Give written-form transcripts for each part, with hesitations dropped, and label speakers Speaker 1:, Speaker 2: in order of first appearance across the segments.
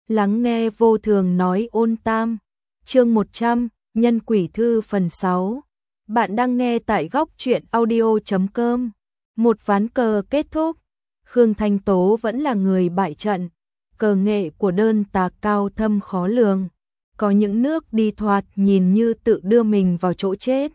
Speaker 1: Lắng nghe vô thường nói ôn tam. Chương 100, Nhân quỷ thư phần 6. Bạn đang nghe tại góc truyện audio.com. Một ván cờ kết thúc. Khương Thanh Tố vẫn là người bại trận. Cờ nghệ của đơn tà cao thâm khó lường. Có những nước đi thoạt nhìn như tự đưa mình vào chỗ chết.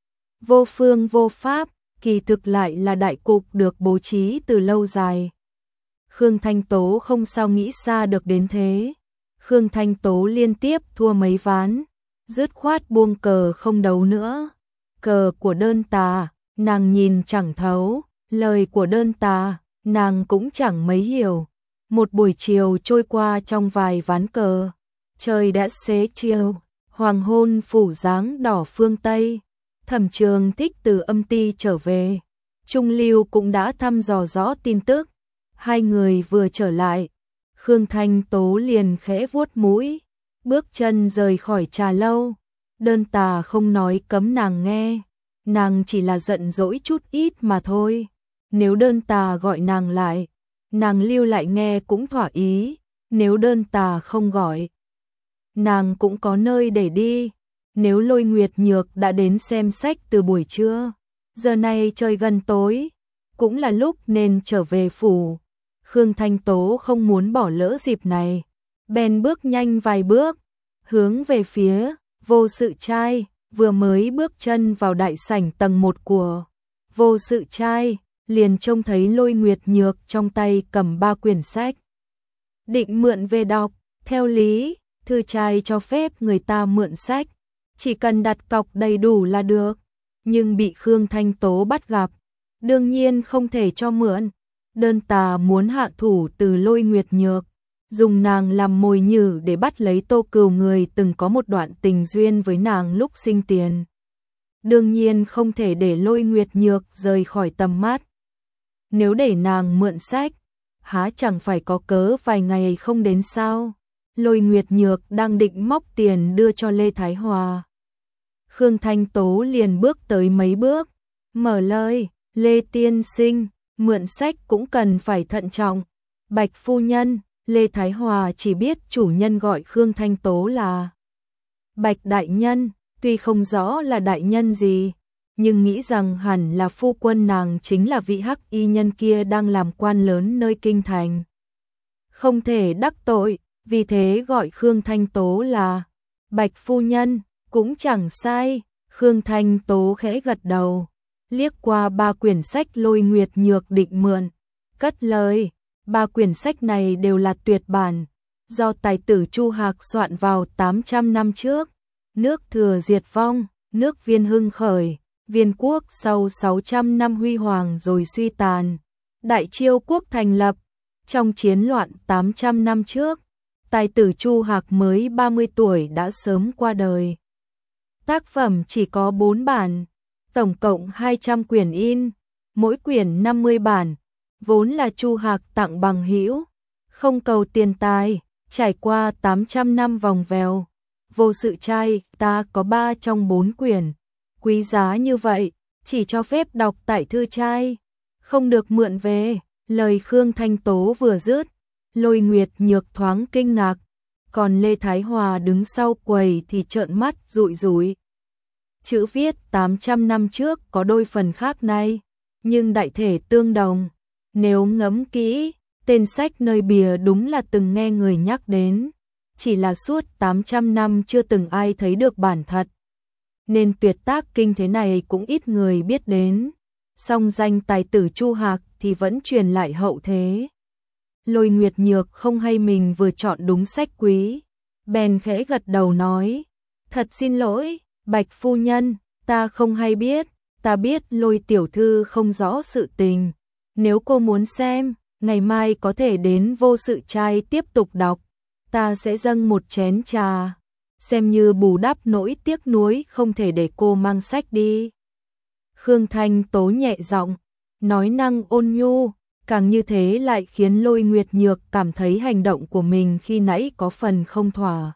Speaker 1: Vô phương vô pháp, kỳ thực lại là đại cục được bố trí từ lâu dài. Khương Thanh Tố không sao nghĩ xa được đến thế. Khương Thanh Tố liên tiếp thua mấy ván, dứt khoát buông cờ không đấu nữa. Cờ của đơn tà, nàng nhìn chẳng thấu, lời của đơn tà, nàng cũng chẳng mấy hiểu. Một buổi chiều trôi qua trong vài ván cờ, trời đã xế chiều, hoàng hôn phủ dáng đỏ phương Tây. Thẩm Trường Thích từ âm ty trở về, Trung Lưu cũng đã thăm dò rõ tin tức. Hai người vừa trở lại, Khương Thanh Tố liền khẽ vuốt mũi, bước chân rời khỏi trà lâu. Đơn tà không nói cấm nàng nghe, nàng chỉ là giận dỗi chút ít mà thôi. Nếu đơn tà gọi nàng lại, nàng lưu lại nghe cũng thỏa ý. Nếu đơn tà không gọi, nàng cũng có nơi để đi. Nếu Lôi Nguyệt Nhược đã đến xem sách từ buổi trưa, giờ này trời gần tối, cũng là lúc nên trở về phủ. Khương Thanh Tố không muốn bỏ lỡ dịp này, bèn bước nhanh vài bước, hướng về phía Vô Sự Trai. Vừa mới bước chân vào đại sảnh tầng 1 của Vô Sự Trai, liền trông thấy Lôi Nguyệt Nhược trong tay cầm 3 quyển sách. Định mượn về đọc, theo lý, thư trai cho phép người ta mượn sách, chỉ cần đặt cọc đầy đủ là được, nhưng bị Khương Thanh Tố bắt gặp, đương nhiên không thể cho mượn. Đơn tà muốn hạ thủ từ Lôi Nguyệt Nhược, dùng nàng làm mồi nhử để bắt lấy Tô Cừu, người từng có một đoạn tình duyên với nàng lúc sinh tiền. Đương nhiên không thể để Lôi Nguyệt Nhược rời khỏi tầm mắt. Nếu để nàng mượn sách, há chẳng phải có cớ vài ngày không đến sao? Lôi Nguyệt Nhược đang định móc tiền đưa cho Lê Thái Hòa. Khương Thanh Tố liền bước tới mấy bước, mở lời, Lê tiên sinh, mượn sách cũng cần phải thận trọng. Bạch phu nhân, Lê Thái Hòa chỉ biết chủ nhân gọi Khương Thanh Tố là Bạch đại nhân, tuy không rõ là đại nhân gì, nhưng nghĩ rằng hẳn là phu quân nàng chính là vị hắc y nhân kia đang làm quan lớn nơi kinh thành. Không thể đắc tội, vì thế gọi Khương Thanh Tố là Bạch phu nhân, cũng chẳng sai. Khương Thanh Tố khẽ gật đầu, liếc qua 3 quyển sách Lôi Nguyệt Nhược định mượn, cất lời, 3 quyển sách này đều là tuyệt bản, do tài tử Chu Hạc soạn vào 800 năm trước. Nước Thừa diệt vong, nước Viên hưng khởi, Viên quốc sau 600 năm huy hoàng rồi suy tàn, Đại Chiêu quốc thành lập. Trong chiến loạn 800 năm trước, tài tử Chu Hạc mới 30 tuổi đã sớm qua đời. Tác phẩm chỉ có 4 bản, tổng cộng 200 quyển in, mỗi quyển 50 bản, vốn là Chu Hạc tặng bằng hữu, không cầu tiền tài. Trải qua 800 năm vòng vèo, Vô Sự Trai ta có 3 trong 4 quyển, quý giá như vậy, chỉ cho phép đọc tại thư trai, không được mượn về. Lời Khương Thanh Tố vừa dứt, Lôi Nguyệt Nhược thoáng kinh ngạc, còn Lê Thái Hòa đứng sau quầy thì trợn mắt rụi rụi. Chữ viết 800 năm trước có đôi phần khác này, nhưng đại thể tương đồng. Nếu ngẫm kỹ, tên sách nơi bìa đúng là từng nghe người nhắc đến, chỉ là suốt 800 năm chưa từng ai thấy được bản thật, nên tuyệt tác kinh thế này cũng ít người biết đến. Song danh tài tử Chu Hạc thì vẫn truyền lại hậu thế. Lôi Nguyệt Nhược không hay mình vừa chọn đúng sách quý, bèn khẽ gật đầu nói, thật xin lỗi, Bạch phu nhân, ta không hay biết, ta biết Lôi tiểu thư không rõ sự tình. Nếu cô muốn xem, ngày mai có thể đến Vô Sự Trai tiếp tục đọc, ta sẽ dâng một chén trà, xem như bù đắp nỗi tiếc nuối không thể để cô mang sách đi. Khương Thanh Tố nhẹ giọng, nói năng ôn nhu, càng như thế lại khiến Lôi Nguyệt Nhược cảm thấy hành động của mình khi nãy có phần không thỏa.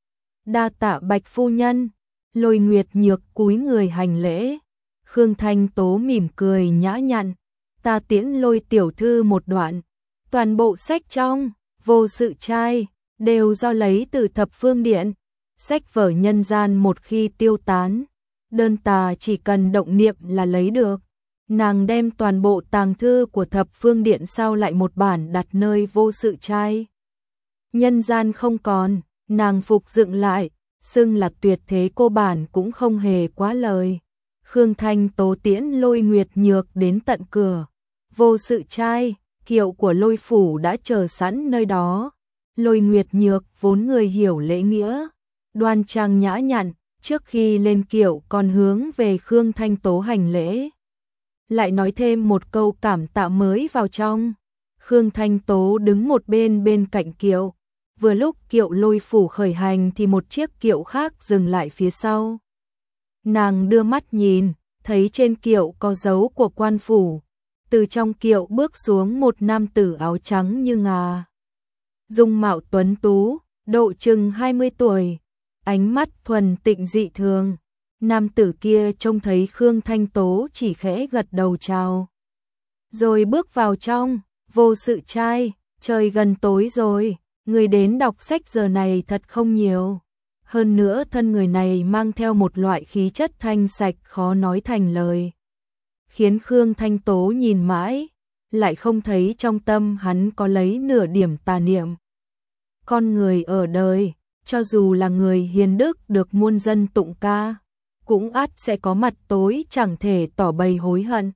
Speaker 1: Đa tạ Bạch phu nhân. Lôi Nguyệt Nhược cúi người hành lễ. Khương Thanh Tố mỉm cười nhã nhặn, ta tiễn Lôi tiểu thư một đoạn, toàn bộ sách trong Vô Sự Trai đều do lấy từ thập phương điện. Sách vở nhân gian một khi tiêu tán, đơn tà chỉ cần động niệm là lấy được. Nàng đem toàn bộ tàng thư của thập phương điện sao lại một bản đặt nơi vô sự trai. Nhân gian không còn, nàng phục dựng lại, xưng là tuyệt thế cô bản cũng không hề quá lời. Khương Thanh Tố tiễn Lôi Nguyệt Nhược đến tận cửa. Vô sự trai, kiệu của Lôi phủ đã chờ sẵn nơi đó. Lôi Nguyệt Nhược vốn người hiểu lễ nghĩa, đoan trang nhã nhặn, trước khi lên kiệu còn hướng về Khương Thanh Tố hành lễ. Lại nói thêm một câu cảm tạ mới vào trong. Khương Thanh Tố đứng một bên cạnh kiệu. Vừa lúc kiệu Lôi phủ khởi hành thì một chiếc kiệu khác dừng lại phía sau. Nàng đưa mắt nhìn, thấy trên kiệu có dấu của quan phủ. Từ trong kiệu bước xuống một nam tử áo trắng như ngà. Dung mạo tuấn tú, độ chừng 20 tuổi, ánh mắt thuần tịnh dị thường. Nam tử kia trông thấy Khương Thanh Tố chỉ khẽ gật đầu chào. Rồi bước vào trong. Vô sự trai, trời gần tối rồi, người đến đọc sách giờ này thật không nhiều. Hơn nữa thân người này mang theo một loại khí chất thanh sạch khó nói thành lời. Khiến Khương Thanh Tố nhìn mãi, lại không thấy trong tâm hắn có lấy nửa điểm tà niệm. Con người ở đời, cho dù là người hiền đức được muôn dân tụng ca, cũng ắt sẽ có mặt tối chẳng thể tỏ bày hối hận.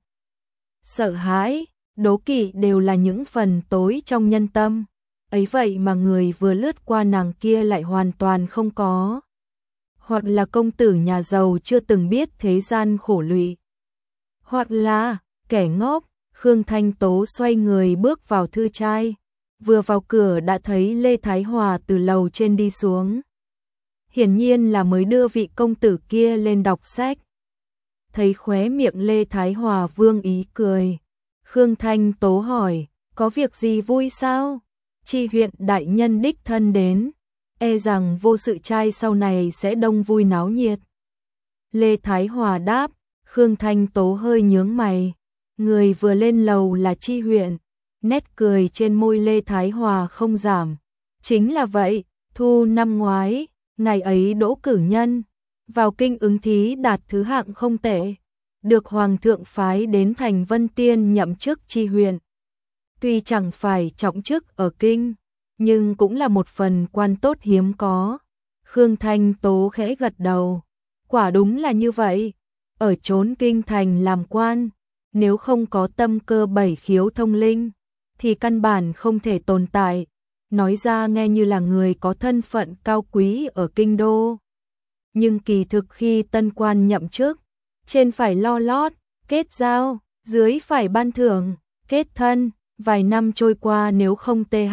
Speaker 1: Sợ hãi, đố kỵ đều là những phần tối trong nhân tâm. Ấy vậy mà người vừa lướt qua nàng kia lại hoàn toàn không có. Hoặc là công tử nhà giàu chưa từng biết thế gian khổ lụy, hoặc là kẻ ngốc. Khương Thanh Tố xoay người bước vào thư trai. Vừa vào cửa đã thấy Lê Thái Hòa từ lầu trên đi xuống. Hiển nhiên là mới đưa vị công tử kia lên đọc sách. Thấy khóe miệng Lê Thái Hòa vương ý cười. Khương Thanh Tố hỏi, có việc gì vui sao? Chi huyện đại nhân đích thân đến, e rằng vô sự trai sau này sẽ đông vui náo nhiệt. Lê Thái Hòa đáp. Khương Thanh Tố hơi nhướng mày. Người vừa lên lầu là Chi huyện. Nét cười trên môi Lê Thái Hòa không giảm. Chính là vậy, thu năm ngoái, ngày ấy đỗ cử nhân, vào kinh ứng thí đạt thứ hạng không tệ, được Hoàng thượng phái đến thành Vân Tiên nhậm chức Chi huyện. Tuy chẳng phải trọng chức ở kinh, nhưng cũng là một phần quan tốt hiếm có. Khương Thanh Tố khẽ gật đầu. Quả đúng là như vậy. Ở chốn kinh thành làm quan, nếu không có tâm cơ bảy khiếu thông linh, thì căn bản không thể tồn tại. Nói ra nghe như là người có thân phận cao quý ở kinh đô. Nhưng kỳ thực khi tân quan nhậm chức, trên phải lo lót, kết giao, dưới phải ban thưởng, kết thân. Vài năm trôi qua nếu không TH,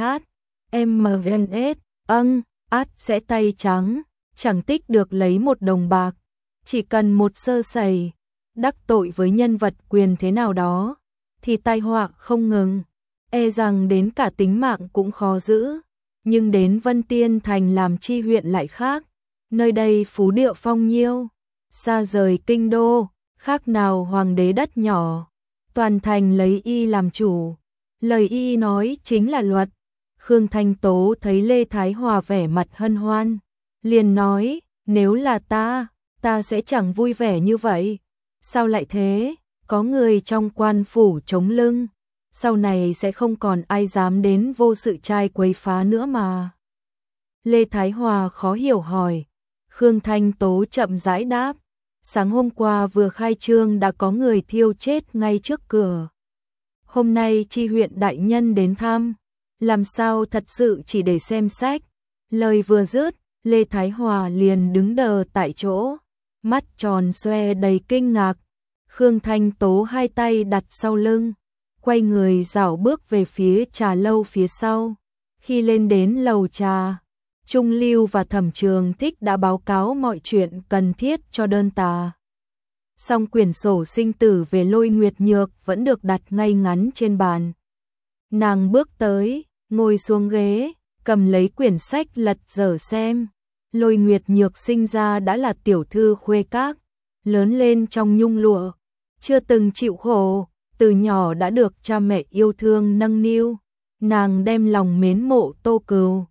Speaker 1: MNS, át sẽ tay trắng, chẳng tích được lấy một đồng bạc. Chỉ cần một sơ sẩy, đắc tội với nhân vật quyền thế nào đó, thì tai họa không ngừng, e rằng đến cả tính mạng cũng khó giữ. Nhưng đến Vân Tiên thành làm Chi huyện lại khác, nơi đây phú điệu phong nhiêu, xa rời kinh đô, khác nào hoàng đế đất nhỏ, toàn thành lấy y làm chủ, lời y nói chính là luật. Khương Thanh Tố thấy Lê Thái Hòa vẻ mặt hân hoan, liền nói, nếu là ta sẽ chẳng vui vẻ như vậy. Sao lại thế? Có người trong quan phủ chống lưng, sau này sẽ không còn ai dám đến vô sự trai quấy phá nữa mà. Lê Thái Hòa khó hiểu hỏi. Khương Thanh Tố chậm rãi đáp, sáng hôm qua vừa khai trương đã có người thiêu chết ngay trước cửa. Hôm nay Chi huyện đại nhân đến thăm, làm sao thật sự chỉ để xem sách. Lời vừa dứt, Lê Thái Hòa liền đứng đờ tại chỗ, mắt tròn xoe đầy kinh ngạc. Khương Thanh Tố hai tay đặt sau lưng, quay người dạo bước về phía trà lâu phía sau. Khi lên đến lầu trà, Trung Lưu và Thẩm Trường Thích đã báo cáo mọi chuyện cần thiết cho đơn tà. Song quyển sổ sinh tử về Lôi Nguyệt Nhược vẫn được đặt ngay ngắn trên bàn. Nàng bước tới, ngồi xuống ghế, cầm lấy quyển sách lật dở xem. Lôi Nguyệt Nhược sinh ra đã là tiểu thư khuê các, lớn lên trong nhung lụa, chưa từng chịu khổ, từ nhỏ đã được cha mẹ yêu thương nâng niu. Nàng đem lòng mến mộ Tô Cừu,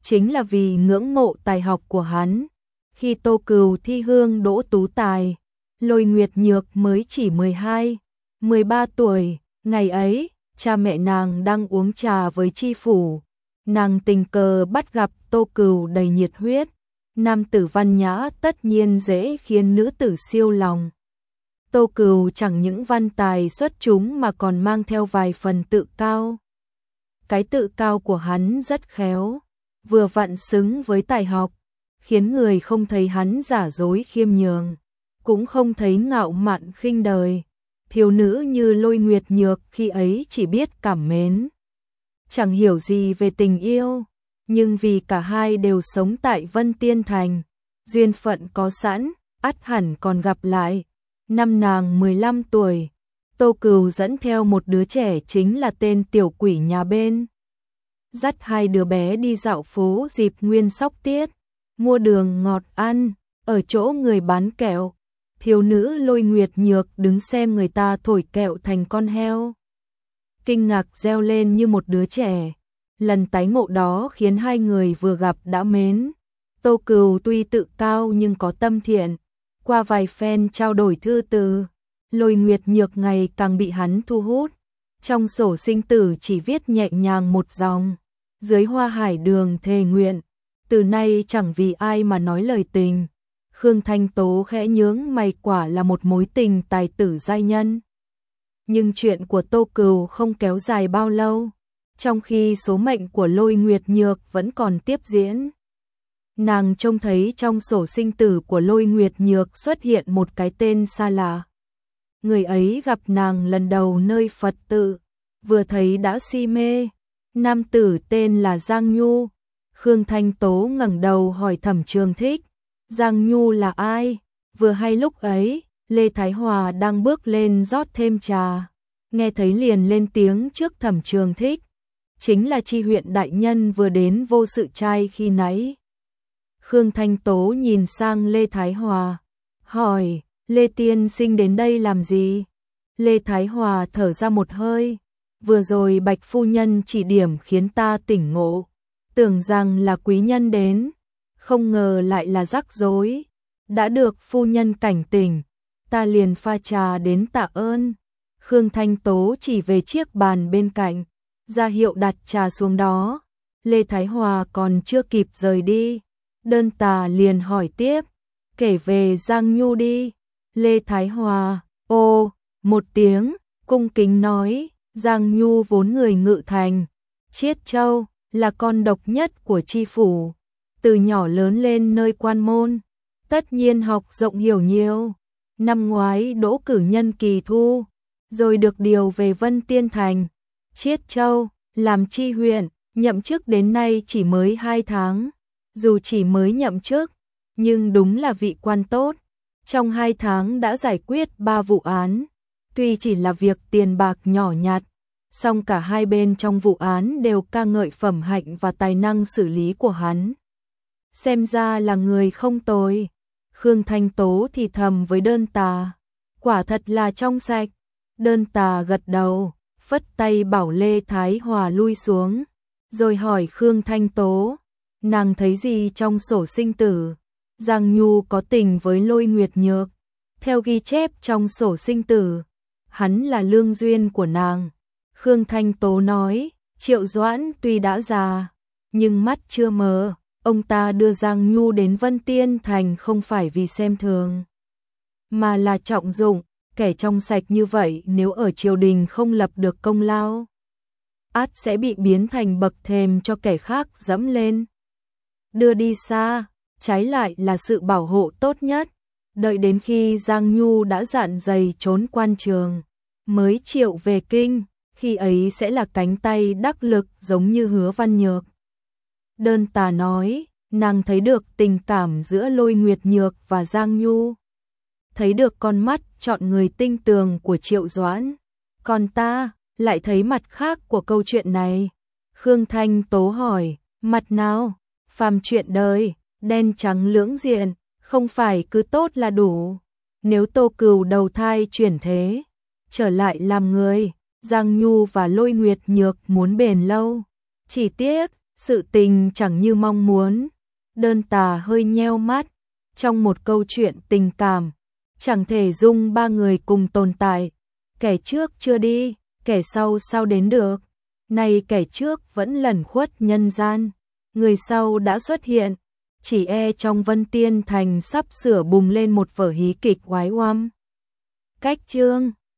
Speaker 1: chính là vì ngưỡng mộ tài học của hắn. Khi Tô Cừu thi hương đỗ tú tài, Lôi Nguyệt Nhược mới chỉ 12, 13 tuổi, ngày ấy, cha mẹ nàng đang uống trà với tri phủ. Nàng tình cờ bắt gặp Tô Cừu đầy nhiệt huyết, nam tử văn nhã tất nhiên dễ khiến nữ tử siêu lòng. Tô Cừu chẳng những văn tài xuất chúng mà còn mang theo vài phần tự cao. Cái tự cao của hắn rất khéo, vừa vặn xứng với tài học, khiến người không thấy hắn giả dối khiêm nhường, cũng không thấy ngạo mạn khinh đời. Thiếu nữ như Lôi Nguyệt Nhược khi ấy chỉ biết cảm mến, chẳng hiểu gì về tình yêu, nhưng vì cả hai đều sống tại Vân Tiên Thành, duyên phận có sẵn, ắt hẳn còn gặp lại. Năm nàng 15 tuổi, Tô Cừu dẫn theo một đứa trẻ chính là tên tiểu quỷ nhà bên, dắt hai đứa bé đi dạo phố dịp Nguyên Sóc Tiết, mua đường ngọt ăn, ở chỗ người bán kẹo. Thiếu nữ Lôi Nguyệt Nhược đứng xem người ta thổi kẹo thành con heo, kinh ngạc reo lên như một đứa trẻ. Lần tái ngộ đó khiến hai người vừa gặp đã mến. Tô Cừu tuy tự cao nhưng có tâm thiện, qua vài phen trao đổi thư từ, Lôi Nguyệt Nhược ngày càng bị hắn thu hút. Trong sổ sinh tử chỉ viết nhẹ nhàng một dòng, dưới hoa hải đường thề nguyện, từ nay chẳng vì ai mà nói lời tình. Khương Thanh Tố khẽ nhướng mày, quả là một mối tình tài tử giai nhân. Nhưng chuyện của Tô Cừu không kéo dài bao lâu, trong khi số mệnh của Lôi Nguyệt Nhược vẫn còn tiếp diễn. Nàng trông thấy trong sổ sinh tử của Lôi Nguyệt Nhược xuất hiện một cái tên xa lạ. Người ấy gặp nàng lần đầu nơi Phật tự, vừa thấy đã si mê. Nam tử tên là Giang Nhu. Khương Thanh Tố ngẩng đầu hỏi Thẩm Trường Thích, Giang Nhu là ai? Vừa hay lúc ấy, Lê Thái Hòa đang bước lên rót thêm trà, nghe thấy liền lên tiếng trước Thẩm Trường Thích, chính là Chi huyện đại nhân vừa đến vô sự trai khi nãy. Khương Thanh Tố nhìn sang Lê Thái Hòa, hỏi, Lê tiên sinh đến đây làm gì? Lê Thái Hòa thở ra một hơi, vừa rồi Bạch phu nhân chỉ điểm khiến ta tỉnh ngộ, tưởng rằng là quý nhân đến, không ngờ lại là rắc rối. Đã được phu nhân cảnh tỉnh, ta liền pha trà đến tạ ơn. Khương Thanh Tố chỉ về chiếc bàn bên cạnh, ra hiệu đặt trà xuống đó. Lê Thái Hòa còn chưa kịp rời đi, Đơn Tà liền hỏi tiếp, kể về Giang Nhu đi. Lê Thái Hòa, ô, một tiếng, cung kính nói, Giang Nhu vốn người Ngự Thành, Chiết Châu, là con độc nhất của tri phủ, từ nhỏ lớn lên nơi quan môn, tất nhiên học rộng hiểu nhiều. Năm ngoái đỗ cử nhân kỳ thu, rồi được điều về Vân Tiên Thành, Chiết Châu, làm tri huyện, nhậm chức đến nay chỉ mới 2 tháng. Dù chỉ mới nhậm chức, nhưng đúng là vị quan tốt. Trong 2 tháng đã giải quyết 3 vụ án, tuy chỉ là việc tiền bạc nhỏ nhặt, song cả hai bên trong vụ án đều ca ngợi phẩm hạnh và tài năng xử lý của hắn. Xem ra là người không tồi. Khương Thanh Tố thì thầm với Đơn Tà, quả thật là trong sạch. Đơn Tà gật đầu, phất tay bảo Lê Thái Hòa lui xuống, rồi hỏi Khương Thanh Tố, nàng thấy gì trong sổ sinh tử? Giang Nhu có tình với Lôi Nguyệt Nhược, theo ghi chép trong sổ sinh tử, hắn là lương duyên của nàng. Khương Thanh Tố nói, Triệu Doãn tuy đã già, nhưng mắt chưa mờ, ông ta đưa Giang Nhu đến Vân Tiên Thành không phải vì xem thường, mà là trọng dụng. Kẻ trong sạch như vậy nếu ở triều đình không lập được công lao, ắt sẽ bị biến thành bậc thềm cho kẻ khác dẫm lên, đưa đi xa. Trái lại là sự bảo hộ tốt nhất. Đợi đến khi Giang Nhu đã dạn dày trốn quan trường, mới triệu về kinh, khi ấy sẽ là cánh tay đắc lực giống như Hứa Văn Nhược. Đơn Tà nói, nàng thấy được tình cảm giữa Lôi Nguyệt Nhược và Giang Nhu, thấy được con mắt chọn người tinh tường của Triệu Doãn, còn ta lại thấy mặt khác của câu chuyện này. Khương Thanh Tố hỏi, mặt nào? Phàm chuyện đời, đen trắng lưỡng diện, không phải cứ tốt là đủ. Nếu Tô Cừu đầu thai chuyển thế, trở lại làm người, Giang Nhu và Lôi Nguyệt Nhược muốn bền lâu. Chỉ tiếc, Sự tình chẳng như mong muốn, Đơn Tà hơi nheo mắt, trong một câu chuyện tình cảm, chẳng thể dung ba người cùng tồn tại, kẻ trước chưa đi, kẻ sau sao đến được, nay kẻ trước vẫn lẩn khuất nhân gian, người sau đã xuất hiện, chỉ e trong Vân Tiên Thành sắp sửa bùng lên một vở hí kịch oái oăm. Cách chương